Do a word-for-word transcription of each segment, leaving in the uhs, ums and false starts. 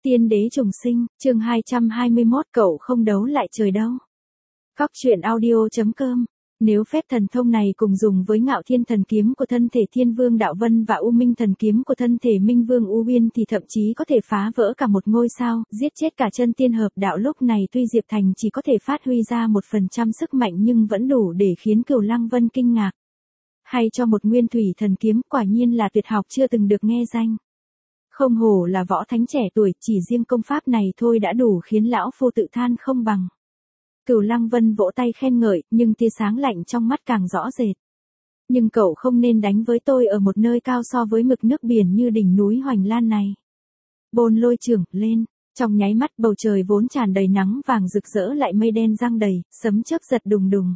Tiên đế trùng sinh, chương hai trăm hai mươi mốt cậu không đấu lại trời đâu. Cóc truyện audio chấm com. Nếu phép thần thông này cùng dùng với ngạo thiên thần kiếm của thân thể thiên vương đạo vân và u minh thần kiếm của thân thể minh vương u uyên thì thậm chí có thể phá vỡ cả một ngôi sao, giết chết cả chân tiên hợp đạo. Lúc này tuy Diệp Thành chỉ có thể phát huy ra một phần trăm sức mạnh nhưng vẫn đủ để khiến Cửu Lăng Vân kinh ngạc. Hay cho một nguyên thủy thần kiếm, quả nhiên là tuyệt học chưa từng được nghe danh. Không hổ là võ thánh trẻ tuổi, chỉ riêng công pháp này thôi đã đủ khiến lão phu tự than không bằng. Cửu Lăng Vân vỗ tay khen ngợi, nhưng tia sáng lạnh trong mắt càng rõ rệt. Nhưng cậu không nên đánh với tôi ở một nơi cao so với mực nước biển như đỉnh núi Hoành Lan này. Bôn Lôi trưởng, lên. Trong nháy mắt bầu trời vốn tràn đầy nắng vàng rực rỡ lại mây đen giăng đầy, sấm chớp giật đùng đùng.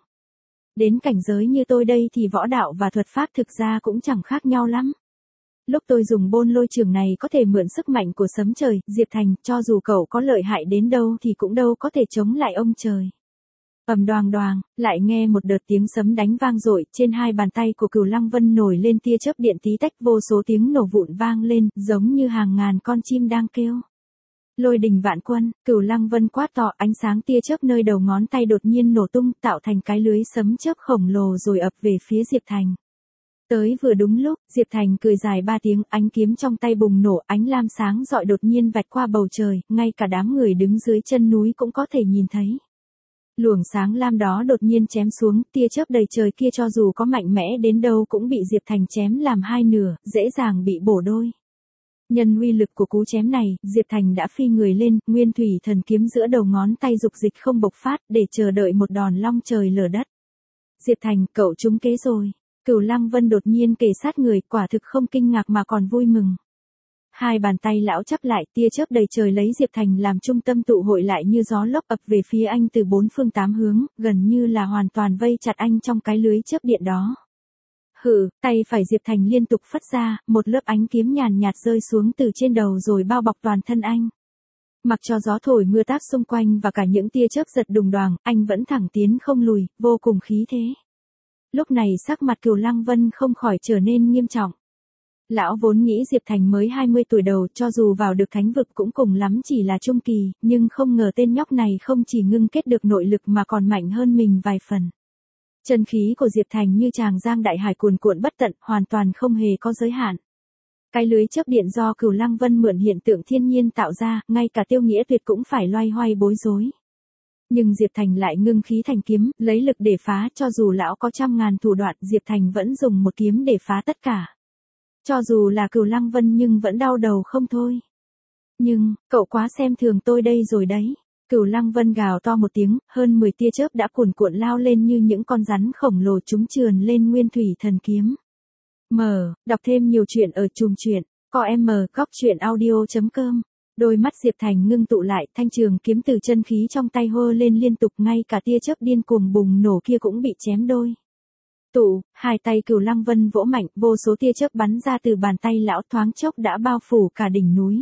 Đến cảnh giới như tôi đây thì võ đạo và thuật pháp thực ra cũng chẳng khác nhau lắm. Lúc tôi dùng Bôn Lôi trường này có thể mượn sức mạnh của sấm trời, Diệp Thành, cho dù cậu có lợi hại đến đâu thì cũng đâu có thể chống lại ông trời. Ầm đoàng đoàng, lại nghe một đợt tiếng sấm đánh vang dội, trên hai bàn tay của Cửu Lăng Vân nổi lên tia chớp điện tí tách, vô số tiếng nổ vụn vang lên, giống như hàng ngàn con chim đang kêu. Lôi đình vạn quân, Cửu Lăng Vân quát to, ánh sáng tia chớp nơi đầu ngón tay đột nhiên nổ tung, tạo thành cái lưới sấm chớp khổng lồ rồi ập về phía Diệp Thành. Tới vừa đúng lúc, Diệp Thành cười dài ba tiếng, ánh kiếm trong tay bùng nổ, ánh lam sáng rọi đột nhiên vạch qua bầu trời, ngay cả đám người đứng dưới chân núi cũng có thể nhìn thấy. Luồng sáng lam đó đột nhiên chém xuống, tia chớp đầy trời kia cho dù có mạnh mẽ đến đâu cũng bị Diệp Thành chém làm hai nửa, dễ dàng bị bổ đôi. Nhân uy lực của cú chém này, Diệp Thành đã phi người lên, nguyên thủy thần kiếm giữa đầu ngón tay dục dịch không bộc phát, để chờ đợi một đòn long trời lở đất. Diệp Thành, cậu trúng kế rồi. Cửu Lăng Vân đột nhiên kề sát người, quả thực không kinh ngạc mà còn vui mừng. Hai bàn tay lão chắp lại, tia chớp đầy trời lấy Diệp Thành làm trung tâm tụ hội lại như gió lốc ập về phía anh từ bốn phương tám hướng, gần như là hoàn toàn vây chặt anh trong cái lưới chớp điện đó. Hừ, tay phải Diệp Thành liên tục phất ra, một lớp ánh kiếm nhàn nhạt rơi xuống từ trên đầu rồi bao bọc toàn thân anh. Mặc cho gió thổi mưa táp xung quanh và cả những tia chớp giật đùng đoàng, anh vẫn thẳng tiến không lùi, vô cùng khí thế. Lúc này sắc mặt Cửu Lăng Vân không khỏi trở nên nghiêm trọng. Lão vốn nghĩ Diệp Thành mới hai mươi tuổi đầu, cho dù vào được thánh vực cũng cùng lắm chỉ là trung kỳ, nhưng không ngờ tên nhóc này không chỉ ngưng kết được nội lực mà còn mạnh hơn mình vài phần. Chân khí của Diệp Thành như tràng giang đại hải cuồn cuộn bất tận, hoàn toàn không hề có giới hạn. Cái lưới chớp điện do Cửu Lăng Vân mượn hiện tượng thiên nhiên tạo ra, ngay cả Tiêu Nghĩa Tuyệt cũng phải loay hoay bối rối. Nhưng Diệp Thành lại ngưng khí thành kiếm, lấy lực để phá, cho dù lão có trăm ngàn thủ đoạn, Diệp Thành vẫn dùng một kiếm để phá tất cả. Cho dù là Cửu Lăng Vân nhưng vẫn đau đầu không thôi. Nhưng, cậu quá xem thường tôi đây rồi đấy. Cửu Lăng Vân gào to một tiếng, hơn mười tia chớp đã cuồn cuộn lao lên như những con rắn khổng lồ, chúng trườn lên nguyên thủy thần kiếm. Mở, đọc thêm nhiều chuyện ở chùm chuyện, có em mở cóc truyện audio chấm com. Đôi mắt Diệp Thành ngưng tụ lại, thanh trường kiếm từ chân khí trong tay hơ lên liên tục, ngay cả tia chớp điên cuồng bùng nổ kia cũng bị chém đôi. Tụ, hai tay Cửu Lăng Vân vỗ mạnh, vô số tia chớp bắn ra từ bàn tay lão, thoáng chốc đã bao phủ cả đỉnh núi.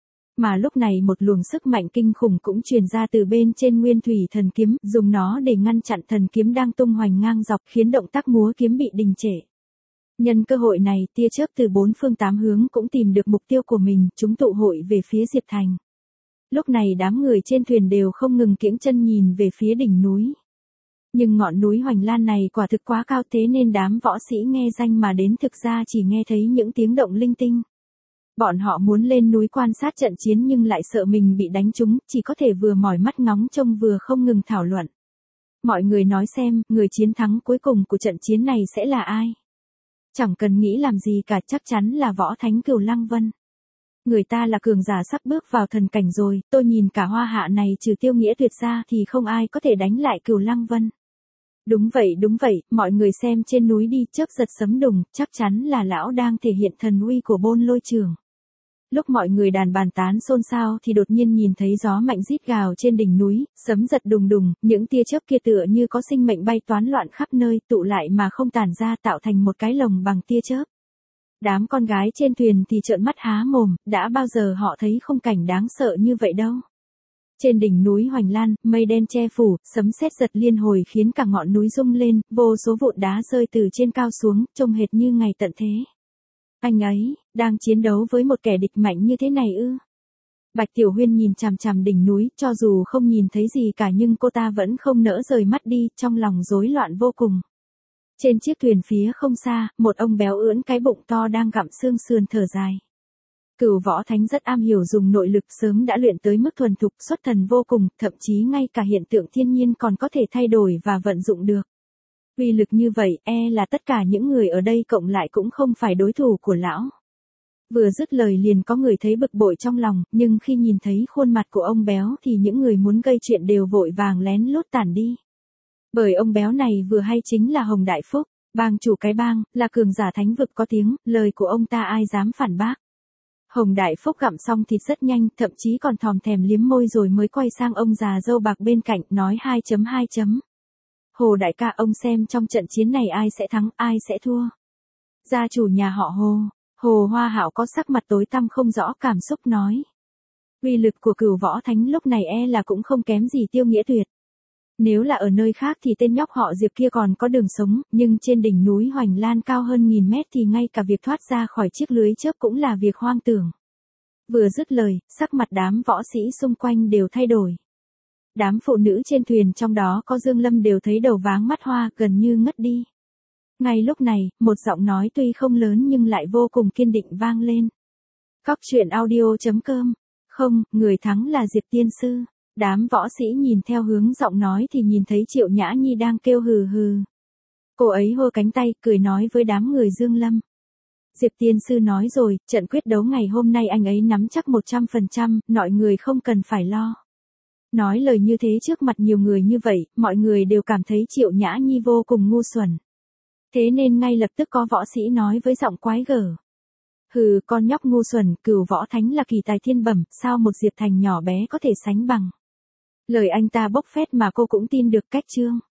Mà lúc này một luồng sức mạnh kinh khủng cũng truyền ra từ bên trên nguyên thủy thần kiếm, dùng nó để ngăn chặn thần kiếm đang tung hoành ngang dọc, khiến động tác múa kiếm bị đình trệ. Nhân cơ hội này, tia chớp từ bốn phương tám hướng cũng tìm được mục tiêu của mình, chúng tụ hội về phía Diệp Thành. Lúc này đám người trên thuyền đều không ngừng kiễng chân nhìn về phía đỉnh núi. Nhưng ngọn núi Hoành Lan này quả thực quá cao, thế nên đám võ sĩ nghe danh mà đến thực ra chỉ nghe thấy những tiếng động linh tinh. Bọn họ muốn lên núi quan sát trận chiến nhưng lại sợ mình bị đánh trúng, chỉ có thể vừa mỏi mắt ngóng trông vừa không ngừng thảo luận. Mọi người nói xem, người chiến thắng cuối cùng của trận chiến này sẽ là ai? Chẳng cần nghĩ làm gì cả, chắc chắn là võ thánh Cửu Lăng Vân. Người ta là cường giả sắp bước vào thần cảnh rồi, tôi nhìn cả hoa hạ này trừ Tiêu Nghĩa Tuyệt ra thì không ai có thể đánh lại Cửu Lăng Vân. Đúng vậy đúng vậy, mọi người xem trên núi đi, chớp giật sấm đùng, chắc chắn là lão đang thể hiện thần uy của Bôn Lôi trường. Lúc mọi người đàn bàn tán xôn xao thì đột nhiên nhìn thấy gió mạnh rít gào trên đỉnh núi, sấm giật đùng đùng, những tia chớp kia tựa như có sinh mệnh bay toán loạn khắp nơi, tụ lại mà không tản ra, tạo thành một cái lồng bằng tia chớp. Đám con gái trên thuyền thì trợn mắt há mồm, đã bao giờ họ thấy khung cảnh đáng sợ như vậy đâu. Trên đỉnh núi Hoành Lan, mây đen che phủ, sấm sét giật liên hồi khiến cả ngọn núi rung lên, vô số vụn đá rơi từ trên cao xuống, trông hệt như ngày tận thế. Anh ấy, đang chiến đấu với một kẻ địch mạnh như thế này ư? Bạch Tiểu Huyên nhìn chằm chằm đỉnh núi, cho dù không nhìn thấy gì cả nhưng cô ta vẫn không nỡ rời mắt đi, trong lòng rối loạn vô cùng. Trên chiếc thuyền phía không xa, một ông béo ưỡn cái bụng to đang gặm xương sườn thở dài. Cửu Võ Thánh rất am hiểu dùng nội lực, sớm đã luyện tới mức thuần thục xuất thần vô cùng, thậm chí ngay cả hiện tượng thiên nhiên còn có thể thay đổi và vận dụng được. Uy lực như vậy, e là tất cả những người ở đây cộng lại cũng không phải đối thủ của lão. Vừa dứt lời liền có người thấy bực bội trong lòng, nhưng khi nhìn thấy khuôn mặt của ông béo thì những người muốn gây chuyện đều vội vàng lén lút tản đi. Bởi ông béo này vừa hay chính là Hồng Đại Phúc, bang chủ cái bang, là cường giả thánh vực có tiếng, lời của ông ta ai dám phản bác. Hồng Đại Phúc gặm xong thịt rất nhanh, thậm chí còn thòm thèm liếm môi rồi mới quay sang ông già râu bạc bên cạnh, nói hai chấm hai chấm. Hồ đại ca, ông xem trong trận chiến này ai sẽ thắng, ai sẽ thua. Gia chủ nhà họ Hồ, Hồ Hoa Hạo có sắc mặt tối tăm không rõ cảm xúc nói. Uy lực của Cửu Võ Thánh lúc này e là cũng không kém gì Tiêu Nghĩa Tuyệt. Nếu là ở nơi khác thì tên nhóc họ Diệp kia còn có đường sống, nhưng trên đỉnh núi Hoành Lan cao hơn nghìn mét thì ngay cả việc thoát ra khỏi chiếc lưới chớp cũng là việc hoang tưởng. Vừa dứt lời, sắc mặt đám võ sĩ xung quanh đều thay đổi. Đám phụ nữ trên thuyền trong đó có Dương Lâm đều thấy đầu váng mắt hoa, gần như ngất đi. Ngay lúc này, một giọng nói tuy không lớn nhưng lại vô cùng kiên định vang lên. Cóc truyện audio chấm com. Không, người thắng là Diệp tiên sư. Đám võ sĩ nhìn theo hướng giọng nói thì nhìn thấy Triệu Nhã Nhi đang kêu hừ hừ. Cô ấy hô cánh tay, cười nói với đám người Dương Lâm. Diệp tiên sư nói rồi, trận quyết đấu ngày hôm nay anh ấy nắm chắc một trăm phần trăm, mọi người không cần phải lo. Nói lời như thế trước mặt nhiều người như vậy, mọi người đều cảm thấy Triệu Nhã Nhi vô cùng ngu xuẩn. Thế nên ngay lập tức có võ sĩ nói với giọng quái gở. Hừ, con nhóc ngu xuẩn, Cửu Võ Thánh là kỳ tài thiên bẩm, sao một Diệp Thành nhỏ bé có thể sánh bằng. Lời anh ta bốc phét mà cô cũng tin được cách chương.